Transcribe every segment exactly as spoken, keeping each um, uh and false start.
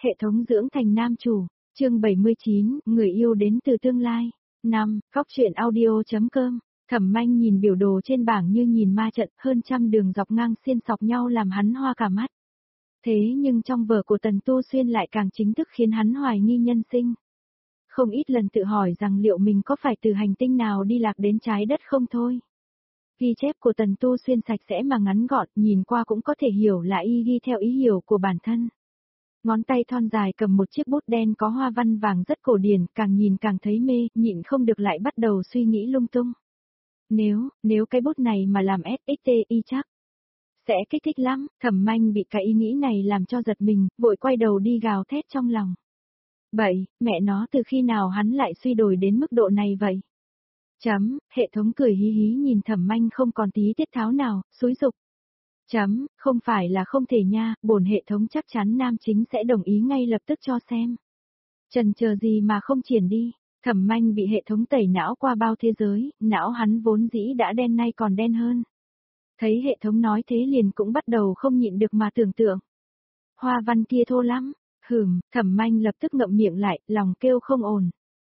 hệ thống dưỡng thành nam chủ, chương bảy mươi chín, người yêu đến từ tương lai. năm, Góc truyện audio chấm com. Thẩm Manh nhìn biểu đồ trên bảng như nhìn ma trận, hơn trăm đường dọc ngang xiên sọc nhau làm hắn hoa cả mắt. Thế nhưng trong vở của Tần Tu Xuyên lại càng chính thức khiến hắn hoài nghi nhân sinh. Không ít lần tự hỏi rằng liệu mình có phải từ hành tinh nào đi lạc đến trái đất không thôi. Ghi chép của Tần Tu Xuyên sạch sẽ mà ngắn gọn, nhìn qua cũng có thể hiểu là y ghi theo ý hiểu của bản thân. Ngón tay thon dài cầm một chiếc bút đen có hoa văn vàng rất cổ điển, càng nhìn càng thấy mê, nhịn không được lại bắt đầu suy nghĩ lung tung. Nếu, nếu cái bút này mà làm ét ích tê i chắc, sẽ kích thích lắm. Thẩm Manh bị cái ý nghĩ này làm cho giật mình, vội quay đầu đi gào thét trong lòng. Bậy, mẹ nó từ khi nào hắn lại suy đổi đến mức độ này vậy? Chấm, hệ thống cười hí hí nhìn Thẩm Manh không còn tí tiết tháo nào, xúi giục. Chấm, không phải là không thể nha, bổn hệ thống chắc chắn nam chính sẽ đồng ý ngay lập tức cho xem. Chần chờ gì mà không triển đi. Thẩm Manh bị hệ thống tẩy não qua bao thế giới, não hắn vốn dĩ đã đen nay còn đen hơn. Thấy hệ thống nói thế liền cũng bắt đầu không nhịn được mà tưởng tượng. Hoa văn kia thô lắm, hừm, Thẩm Manh lập tức ngậm miệng lại, lòng kêu không ổn.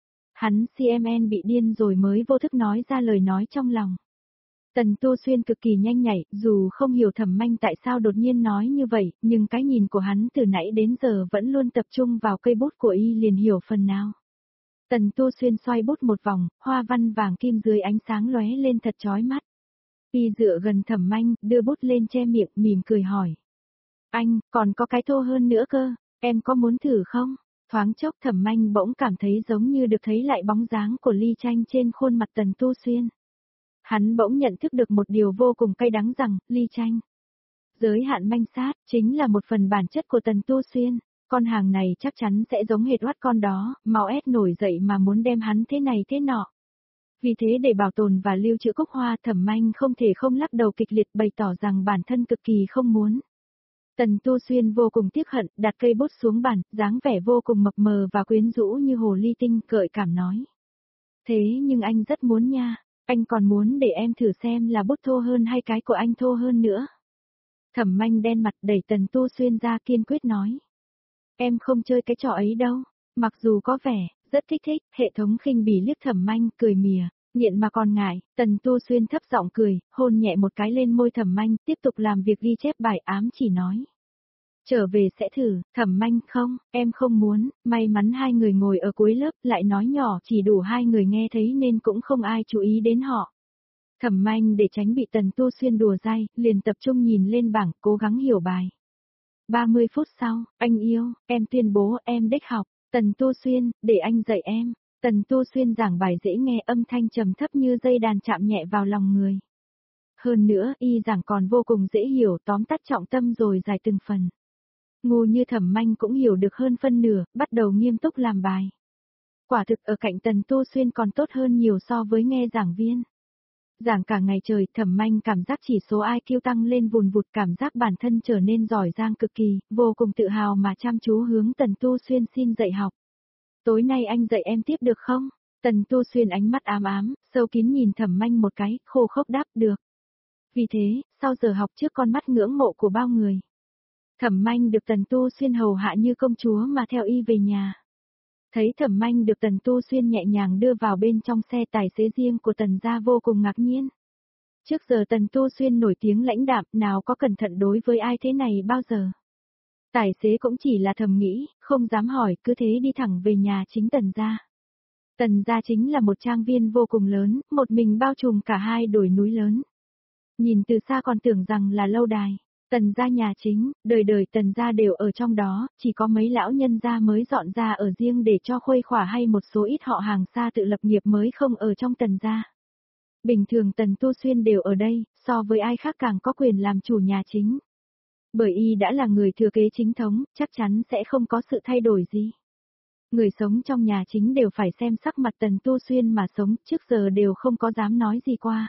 Hắn xê em en bị điên rồi mới vô thức nói ra lời nói trong lòng. Tần Tu Xuyên cực kỳ nhanh nhạy, dù không hiểu Thẩm Manh tại sao đột nhiên nói như vậy, nhưng cái nhìn của hắn từ nãy đến giờ vẫn luôn tập trung vào cây bút của y liền hiểu phần nào. Tần Tu Xuyên xoay bút một vòng, hoa văn vàng kim dưới ánh sáng lóe lên thật chói mắt. Y dựa gần Thẩm Manh, đưa bút lên che miệng, mỉm cười hỏi. Anh, còn có cái thô hơn nữa cơ, em có muốn thử không? Thoáng chốc Thẩm Manh bỗng cảm thấy giống như được thấy lại bóng dáng của Ly Tranh trên khuôn mặt Tần Tu Xuyên. Hắn bỗng nhận thức được một điều vô cùng cay đắng rằng, Ly Tranh. Giới hạn manh sát, chính là một phần bản chất của Tần Tu Xuyên. Con hàng này chắc chắn sẽ giống hệt oát con đó, mau ép nổi dậy mà muốn đem hắn thế này thế nọ. Vì thế để bảo tồn và lưu trữ cúc hoa, Thẩm Manh không thể không lắc đầu kịch liệt bày tỏ rằng bản thân cực kỳ không muốn. Tần Tu Xuyên vô cùng tiếc hận, đặt cây bút xuống bàn, dáng vẻ vô cùng mập mờ và quyến rũ như hồ ly tinh, gợi cảm nói. Thế nhưng anh rất muốn nha, anh còn muốn để em thử xem là bút thô hơn hay cái của anh thô hơn nữa. Thẩm Manh đen mặt đẩy Tần Tu Xuyên ra kiên quyết nói. Em không chơi cái trò ấy đâu, mặc dù có vẻ, rất kích thích, hệ thống khinh bỉ liếc Thẩm Manh, cười mỉa, nghiện mà còn ngại, Tần Tu Xuyên thấp giọng cười, hôn nhẹ một cái lên môi Thẩm Manh, tiếp tục làm việc ghi chép bài ám chỉ nói. Trở về sẽ thử, Thẩm Manh không, em không muốn, may mắn hai người ngồi ở cuối lớp lại nói nhỏ chỉ đủ hai người nghe thấy nên cũng không ai chú ý đến họ. Thẩm Manh để tránh bị Tần Tu Xuyên đùa dai, liền tập trung nhìn lên bảng, cố gắng hiểu bài. ba mươi phút sau, anh yêu, em tuyên bố em đếch học, Tần Tu Xuyên, để anh dạy em. Tần Tu Xuyên giảng bài dễ nghe, âm thanh trầm thấp như dây đàn chạm nhẹ vào lòng người. Hơn nữa, y giảng còn vô cùng dễ hiểu, tóm tắt trọng tâm rồi giải từng phần. Ngu như Thẩm Manh cũng hiểu được hơn phân nửa, bắt đầu nghiêm túc làm bài. Quả thực ở cạnh Tần Tu Xuyên còn tốt hơn nhiều so với nghe giảng viên. Giảng cả ngày trời, Thẩm Manh cảm giác chỉ số i kiu tăng lên vùn vụt, cảm giác bản thân trở nên giỏi giang cực kỳ, vô cùng tự hào mà chăm chú hướng Tần Tu Xuyên xin dạy học. Tối nay anh dạy em tiếp được không? Tần Tu Xuyên ánh mắt ám ám, sâu kín nhìn Thẩm Manh một cái, khô khốc đáp được. Vì thế, sau giờ học trước con mắt ngưỡng mộ của bao người, Thẩm Manh được Tần Tu Xuyên hầu hạ như công chúa mà theo y về nhà. Thấy Thẩm Manh được Tần Tu Xuyên nhẹ nhàng đưa vào bên trong xe, tài xế riêng của Tần gia vô cùng ngạc nhiên. Trước giờ Tần Tu Xuyên nổi tiếng lãnh đạm, nào có cẩn thận đối với ai thế này bao giờ. Tài xế cũng chỉ là thầm nghĩ, không dám hỏi, cứ thế đi thẳng về nhà chính Tần gia. Tần gia chính là một trang viên vô cùng lớn, một mình bao trùm cả hai đồi núi lớn. Nhìn từ xa còn tưởng rằng là lâu đài. Tần gia nhà chính, đời đời Tần gia đều ở trong đó, chỉ có mấy lão nhân gia mới dọn ra ở riêng để cho khuây khỏa, hay một số ít họ hàng xa tự lập nghiệp mới không ở trong Tần gia. Bình thường Tần Tu Xuyên đều ở đây, so với ai khác càng có quyền làm chủ nhà chính. Bởi y đã là người thừa kế chính thống, chắc chắn sẽ không có sự thay đổi gì. Người sống trong nhà chính đều phải xem sắc mặt Tần Tu Xuyên mà sống, trước giờ đều không có dám nói gì qua.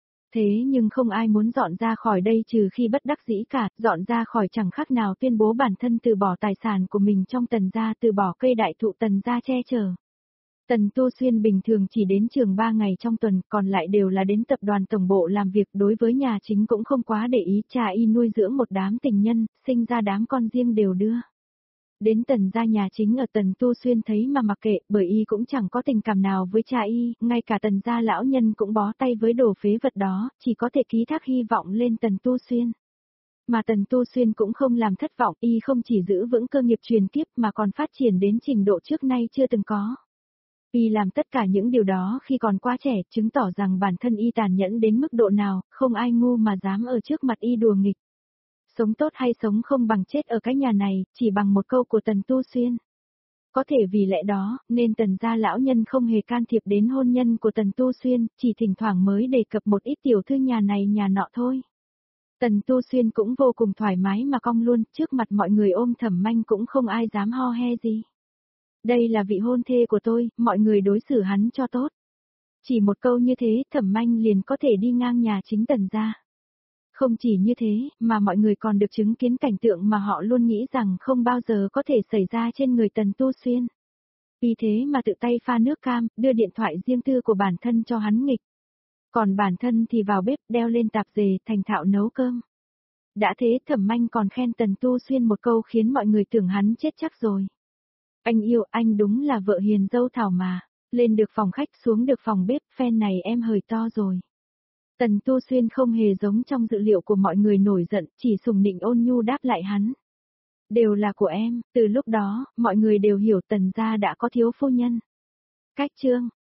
Thế nhưng không ai muốn dọn ra khỏi đây trừ khi bất đắc dĩ cả, dọn ra khỏi chẳng khác nào tuyên bố bản thân từ bỏ tài sản của mình trong Tần gia, từ bỏ cây đại thụ Tần gia che chở. Tần Tu Xuyên bình thường chỉ đến trường ba ngày trong tuần, còn lại đều là đến tập đoàn tổng bộ làm việc, đối với nhà chính cũng không quá để ý, cha y nuôi dưỡng một đám tình nhân, sinh ra đám con riêng đều đưa. Đến Tần gia nhà chính ở Tần Tu Xuyên thấy mà mặc kệ, bởi y cũng chẳng có tình cảm nào với cha y, ngay cả Tần gia lão nhân cũng bó tay với đồ phế vật đó, chỉ có thể ký thác hy vọng lên Tần Tu Xuyên. Mà Tần Tu Xuyên cũng không làm thất vọng, y không chỉ giữ vững cơ nghiệp truyền kiếp mà còn phát triển đến trình độ trước nay chưa từng có. Y làm tất cả những điều đó khi còn quá trẻ, chứng tỏ rằng bản thân y tàn nhẫn đến mức độ nào, không ai ngu mà dám ở trước mặt y đùa nghịch. Sống tốt hay sống không bằng chết ở cái nhà này, chỉ bằng một câu của Tần Tu Xuyên. Có thể vì lẽ đó, nên Tần gia lão nhân không hề can thiệp đến hôn nhân của Tần Tu Xuyên, chỉ thỉnh thoảng mới đề cập một ít tiểu thư nhà này nhà nọ thôi. Tần Tu Xuyên cũng vô cùng thoải mái mà cong luôn, trước mặt mọi người ôm Thẩm Manh cũng không ai dám ho he gì. Đây là vị hôn thê của tôi, mọi người đối xử hắn cho tốt. Chỉ một câu như thế, Thẩm Manh liền có thể đi ngang nhà chính Tần gia. Không chỉ như thế, mà mọi người còn được chứng kiến cảnh tượng mà họ luôn nghĩ rằng không bao giờ có thể xảy ra trên người Tần Tu Xuyên. Vì thế mà tự tay pha nước cam, đưa điện thoại riêng tư của bản thân cho hắn nghịch. Còn bản thân thì vào bếp, đeo lên tạp dề, thành thạo nấu cơm. Đã thế, Thẩm Manh còn khen Tần Tu Xuyên một câu khiến mọi người tưởng hắn chết chắc rồi. Anh yêu, anh đúng là vợ hiền dâu thảo mà. Lên được phòng khách, xuống được phòng bếp, phen này em hời to rồi. Tần Tu Xuyên không hề giống trong dự liệu của mọi người nổi giận, chỉ sùng nịnh ôn nhu đáp lại hắn. Đều là của em, từ lúc đó, mọi người đều hiểu Tần gia đã có thiếu phu nhân. Cách chương